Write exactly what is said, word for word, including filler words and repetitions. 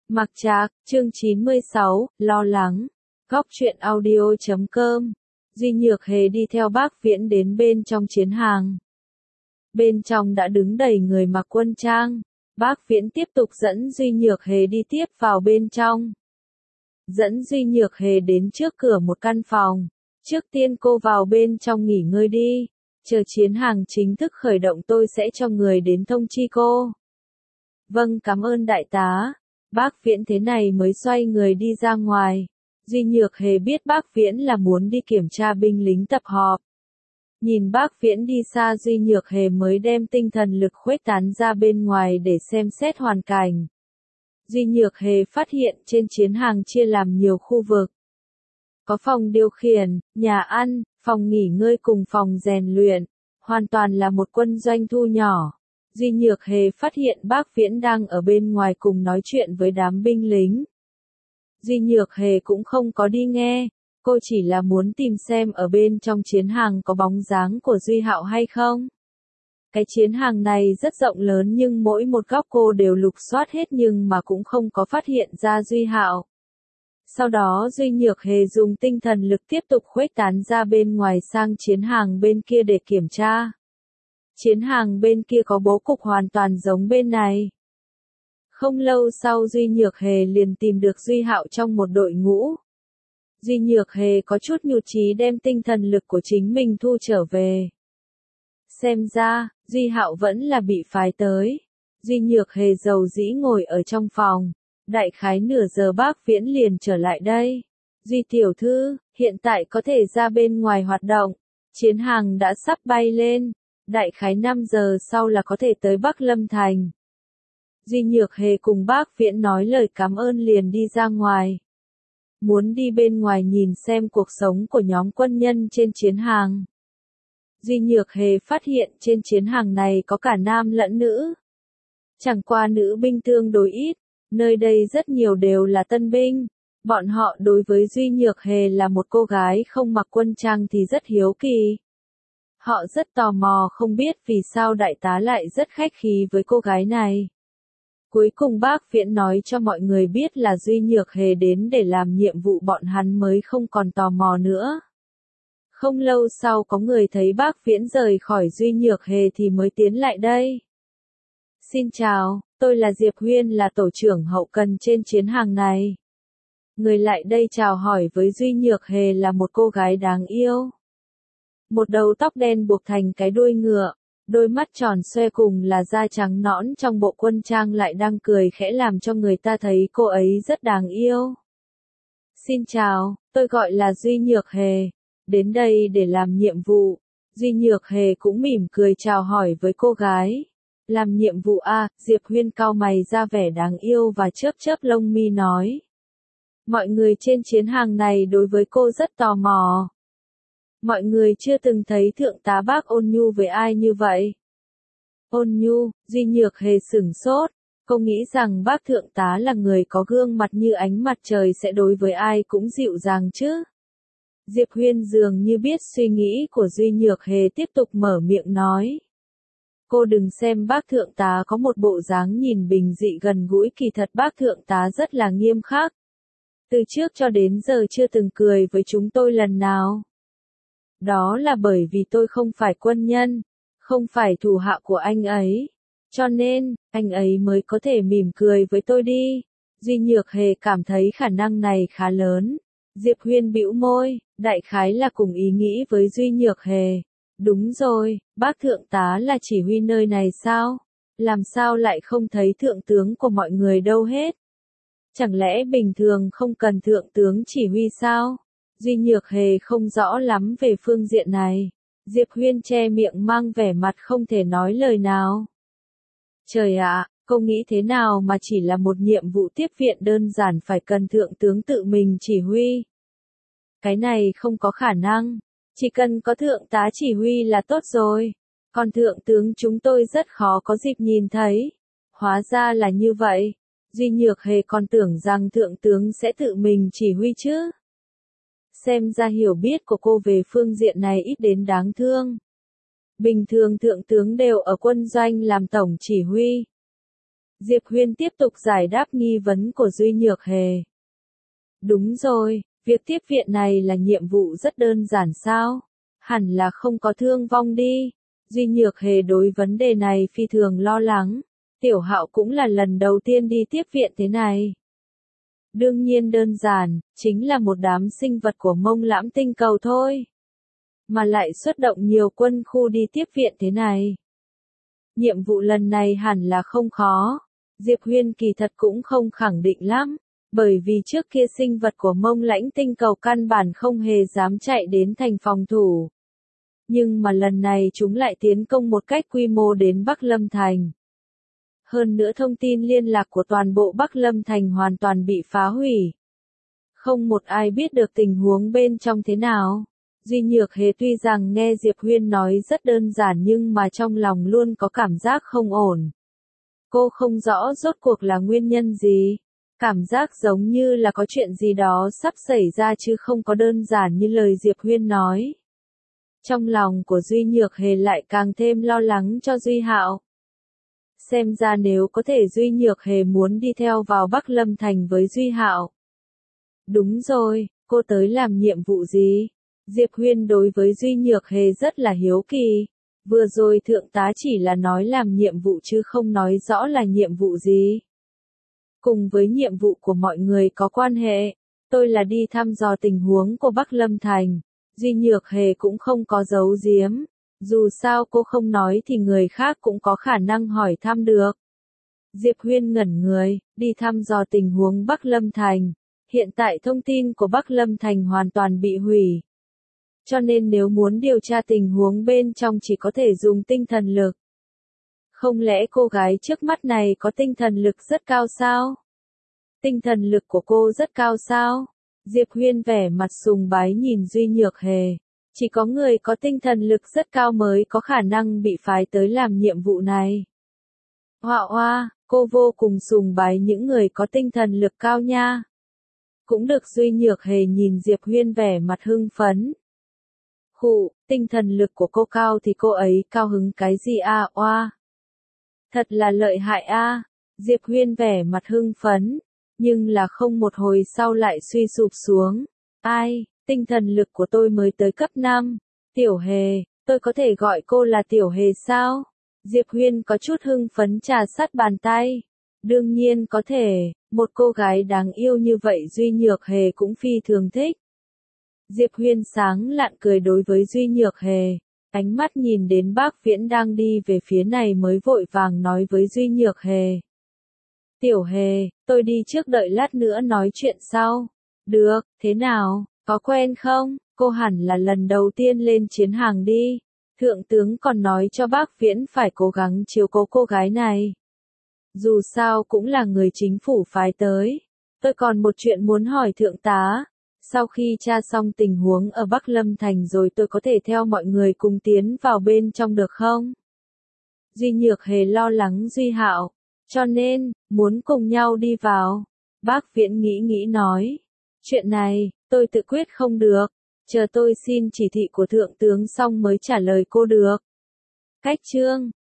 Mặc Trạc, chương chín mươi sáu, lo lắng. Góc truyện audio chấm com. Duy Nhược Hề đi theo Bác Viễn đến bên trong chiến hàng. Bên trong đã đứng đầy người mặc quân trang. Bác Viễn tiếp tục dẫn Duy Nhược Hề đi tiếp vào bên trong. Dẫn Duy Nhược Hề đến trước cửa một căn phòng. Trước tiên cô vào bên trong nghỉ ngơi đi. Chờ chiến hàng chính thức khởi động tôi sẽ cho người đến thông chi cô. Vâng, cảm ơn đại tá. Bác Viễn thế này mới xoay người đi ra ngoài. Duy Nhược Hề biết Bác Viễn là muốn đi kiểm tra binh lính tập họp. Nhìn Bác Viễn đi xa, Duy Nhược Hề mới đem tinh thần lực khuếch tán ra bên ngoài để xem xét hoàn cảnh. Duy Nhược Hề phát hiện trên chiến hàng chia làm nhiều khu vực. Có phòng điều khiển, nhà ăn, phòng nghỉ ngơi cùng phòng rèn luyện, hoàn toàn là một quân doanh thu nhỏ. Duy Nhược Hề phát hiện Bác Viễn đang ở bên ngoài cùng nói chuyện với đám binh lính. Duy Nhược Hề cũng không có đi nghe, cô chỉ là muốn tìm xem ở bên trong chiến hàng có bóng dáng của Duy Hạo hay không. Cái chiến hàng này rất rộng lớn nhưng mỗi một góc cô đều lục soát hết nhưng mà cũng không có phát hiện ra Duy Hạo. Sau đó Duy Nhược Hề dùng tinh thần lực tiếp tục khuếch tán ra bên ngoài sang chiến hàng bên kia để kiểm tra. Chiến hàng bên kia có bố cục hoàn toàn giống bên này. Không lâu sau Duy Nhược Hề liền tìm được Duy Hạo trong một đội ngũ. Duy Nhược Hề có chút nhụt chí đem tinh thần lực của chính mình thu trở về. Xem ra, Duy Hạo vẫn là bị phái tới. Duy Nhược Hề dầu dĩ ngồi ở trong phòng. Đại khái nửa giờ Bác Viễn liền trở lại đây. Duy tiểu thư, hiện tại có thể ra bên ngoài hoạt động. Chiến hàng đã sắp bay lên. Đại khái năm giờ sau là có thể tới Bắc Lâm Thành. Duy Nhược Hề cùng Bác Viễn nói lời cảm ơn liền đi ra ngoài. Muốn đi bên ngoài nhìn xem cuộc sống của nhóm quân nhân trên chiến hàng. Duy Nhược Hề phát hiện trên chiến hàng này có cả nam lẫn nữ. Chẳng qua nữ binh tương đối ít, nơi đây rất nhiều đều là tân binh. Bọn họ đối với Duy Nhược Hề là một cô gái không mặc quân trang thì rất hiếu kỳ. Họ rất tò mò không biết vì sao đại tá lại rất khách khí với cô gái này. Cuối cùng Bác Viễn nói cho mọi người biết là Duy Nhược Hề đến để làm nhiệm vụ, bọn hắn mới không còn tò mò nữa. Không lâu sau có người thấy Bác Viễn rời khỏi Duy Nhược Hề thì mới tiến lại đây. Xin chào, tôi là Diệp Huyên, là tổ trưởng hậu cần trên chiến hàng này. Người lại đây chào hỏi với Duy Nhược Hề là một cô gái đáng yêu. Một đầu tóc đen buộc thành cái đuôi ngựa, đôi mắt tròn xoe cùng là da trắng nõn trong bộ quân trang lại đang cười khẽ làm cho người ta thấy cô ấy rất đáng yêu. Xin chào, tôi gọi là Duy Nhược Hề, đến đây để làm nhiệm vụ. Duy Nhược Hề cũng mỉm cười chào hỏi với cô gái. Làm nhiệm vụ à, Diệp Huyên cau mày ra vẻ đáng yêu và chớp chớp lông mi nói. Mọi người trên chiến hàng này đối với cô rất tò mò. Mọi người chưa từng thấy thượng tá Bác Ôn Nhu với ai như vậy. Ôn Nhu, Duy Nhược Hề sửng sốt, cô nghĩ rằng bác thượng tá là người có gương mặt như ánh mặt trời sẽ đối với ai cũng dịu dàng chứ. Diệp Huyên dường như biết suy nghĩ của Duy Nhược Hề, tiếp tục mở miệng nói. Cô đừng xem bác thượng tá có một bộ dáng nhìn bình dị gần gũi, kỳ thật bác thượng tá rất là nghiêm khắc. Từ trước cho đến giờ chưa từng cười với chúng tôi lần nào. Đó là bởi vì tôi không phải quân nhân, không phải thủ hạ của anh ấy. Cho nên, anh ấy mới có thể mỉm cười với tôi đi. Duy Nhược Hề cảm thấy khả năng này khá lớn. Diệp Huyên bĩu môi, đại khái là cùng ý nghĩ với Duy Nhược Hề. Đúng rồi, bác thượng tá là chỉ huy nơi này sao? Làm sao lại không thấy thượng tướng của mọi người đâu hết? Chẳng lẽ bình thường không cần thượng tướng chỉ huy sao? Duy Nhược Hề không rõ lắm về phương diện này. Diệp Huyên che miệng mang vẻ mặt không thể nói lời nào. Trời ạ, cô nghĩ thế nào mà chỉ là một nhiệm vụ tiếp viện đơn giản phải cần thượng tướng tự mình chỉ huy? Cái này không có khả năng. Chỉ cần có thượng tá chỉ huy là tốt rồi. Còn thượng tướng chúng tôi rất khó có dịp nhìn thấy. Hóa ra là như vậy. Duy Nhược Hề còn tưởng rằng thượng tướng sẽ tự mình chỉ huy chứ. Xem ra hiểu biết của cô về phương diện này ít đến đáng thương. Bình thường thượng tướng đều ở quân doanh làm tổng chỉ huy. Diệp Huyên tiếp tục giải đáp nghi vấn của Duy Nhược Hề. Đúng rồi, việc tiếp viện này là nhiệm vụ rất đơn giản sao? Hẳn là không có thương vong đi. Duy Nhược Hề đối vấn đề này phi thường lo lắng. Tiểu Hạo cũng là lần đầu tiên đi tiếp viện thế này. Đương nhiên đơn giản, chính là một đám sinh vật của Mông Lãm tinh cầu thôi. Mà lại xuất động nhiều quân khu đi tiếp viện thế này. Nhiệm vụ lần này hẳn là không khó. Diệp Huyên kỳ thật cũng không khẳng định lắm. Bởi vì trước kia sinh vật của Mông Lãnh tinh cầu căn bản không hề dám chạy đến thành phòng thủ. Nhưng mà lần này chúng lại tiến công một cách quy mô đến Bắc Lâm Thành. Hơn nữa thông tin liên lạc của toàn bộ Bắc Lâm Thành hoàn toàn bị phá hủy. Không một ai biết được tình huống bên trong thế nào. Duy Nhược Hề tuy rằng nghe Diệp Huyên nói rất đơn giản nhưng mà trong lòng luôn có cảm giác không ổn. Cô không rõ rốt cuộc là nguyên nhân gì. Cảm giác giống như là có chuyện gì đó sắp xảy ra chứ không có đơn giản như lời Diệp Huyên nói. Trong lòng của Duy Nhược Hề lại càng thêm lo lắng cho Duy Hạo. Xem ra nếu có thể Duy Nhược Hề muốn đi theo vào Bắc Lâm Thành với Duy Hạo. Đúng rồi, cô tới làm nhiệm vụ gì? Diệp Huyên đối với Duy Nhược Hề rất là hiếu kỳ. Vừa rồi thượng tá chỉ là nói làm nhiệm vụ chứ không nói rõ là nhiệm vụ gì. Cùng với nhiệm vụ của mọi người có quan hệ, tôi là đi thăm dò tình huống của Bắc Lâm Thành. Duy Nhược Hề cũng không có giấu giếm. Dù sao cô không nói thì người khác cũng có khả năng hỏi thăm được. Diệp Huyên ngẩn người, đi thăm dò tình huống Bắc Lâm Thành. Hiện tại thông tin của Bắc Lâm Thành hoàn toàn bị hủy. Cho nên nếu muốn điều tra tình huống bên trong chỉ có thể dùng tinh thần lực. Không lẽ cô gái trước mắt này có tinh thần lực rất cao sao? Tinh thần lực của cô rất cao sao? Diệp Huyên vẻ mặt sùng bái nhìn Duy Nhược Hề. Chỉ có người có tinh thần lực rất cao mới có khả năng bị phái tới làm nhiệm vụ này. Hoa hoa, cô vô cùng sùng bái những người có tinh thần lực cao nha. Cũng được. Duy Nhược Hề nhìn Diệp Huyên vẻ mặt hưng phấn. Khụ, tinh thần lực của cô cao thì cô ấy cao hứng cái gì a oa? Thật là lợi hại a. Diệp Huyên vẻ mặt hưng phấn, nhưng là không một hồi sau lại suy sụp xuống. Ai, tinh thần lực của tôi mới tới cấp năm. Tiểu Hề, tôi có thể gọi cô là Tiểu Hề sao? Diệp Huyên có chút hưng phấn trà sát bàn tay. Đương nhiên có thể, một cô gái đáng yêu như vậy Duy Nhược Hề cũng phi thường thích. Diệp Huyên sáng lạn cười đối với Duy Nhược Hề, ánh mắt nhìn đến Bác Viễn đang đi về phía này mới vội vàng nói với Duy Nhược Hề. Tiểu Hề, tôi đi trước đợi lát nữa nói chuyện sau. Được, thế nào, có quen không? Cô hẳn là lần đầu tiên lên chiến hàng đi. Thượng tướng còn nói cho Bác Viễn phải cố gắng chiếu cố cô gái này. Dù sao cũng là người chính phủ phái tới. Tôi còn một chuyện muốn hỏi thượng tá. Sau khi tra xong tình huống ở Bắc Lâm Thành rồi tôi có thể theo mọi người cùng tiến vào bên trong được không? Duy Nhược Hề lo lắng Duy Hạo, cho nên, muốn cùng nhau đi vào. Bác Viễn nghĩ nghĩ nói. Chuyện này, tôi tự quyết không được. Chờ tôi xin chỉ thị của thượng tướng xong mới trả lời cô được. Cách chương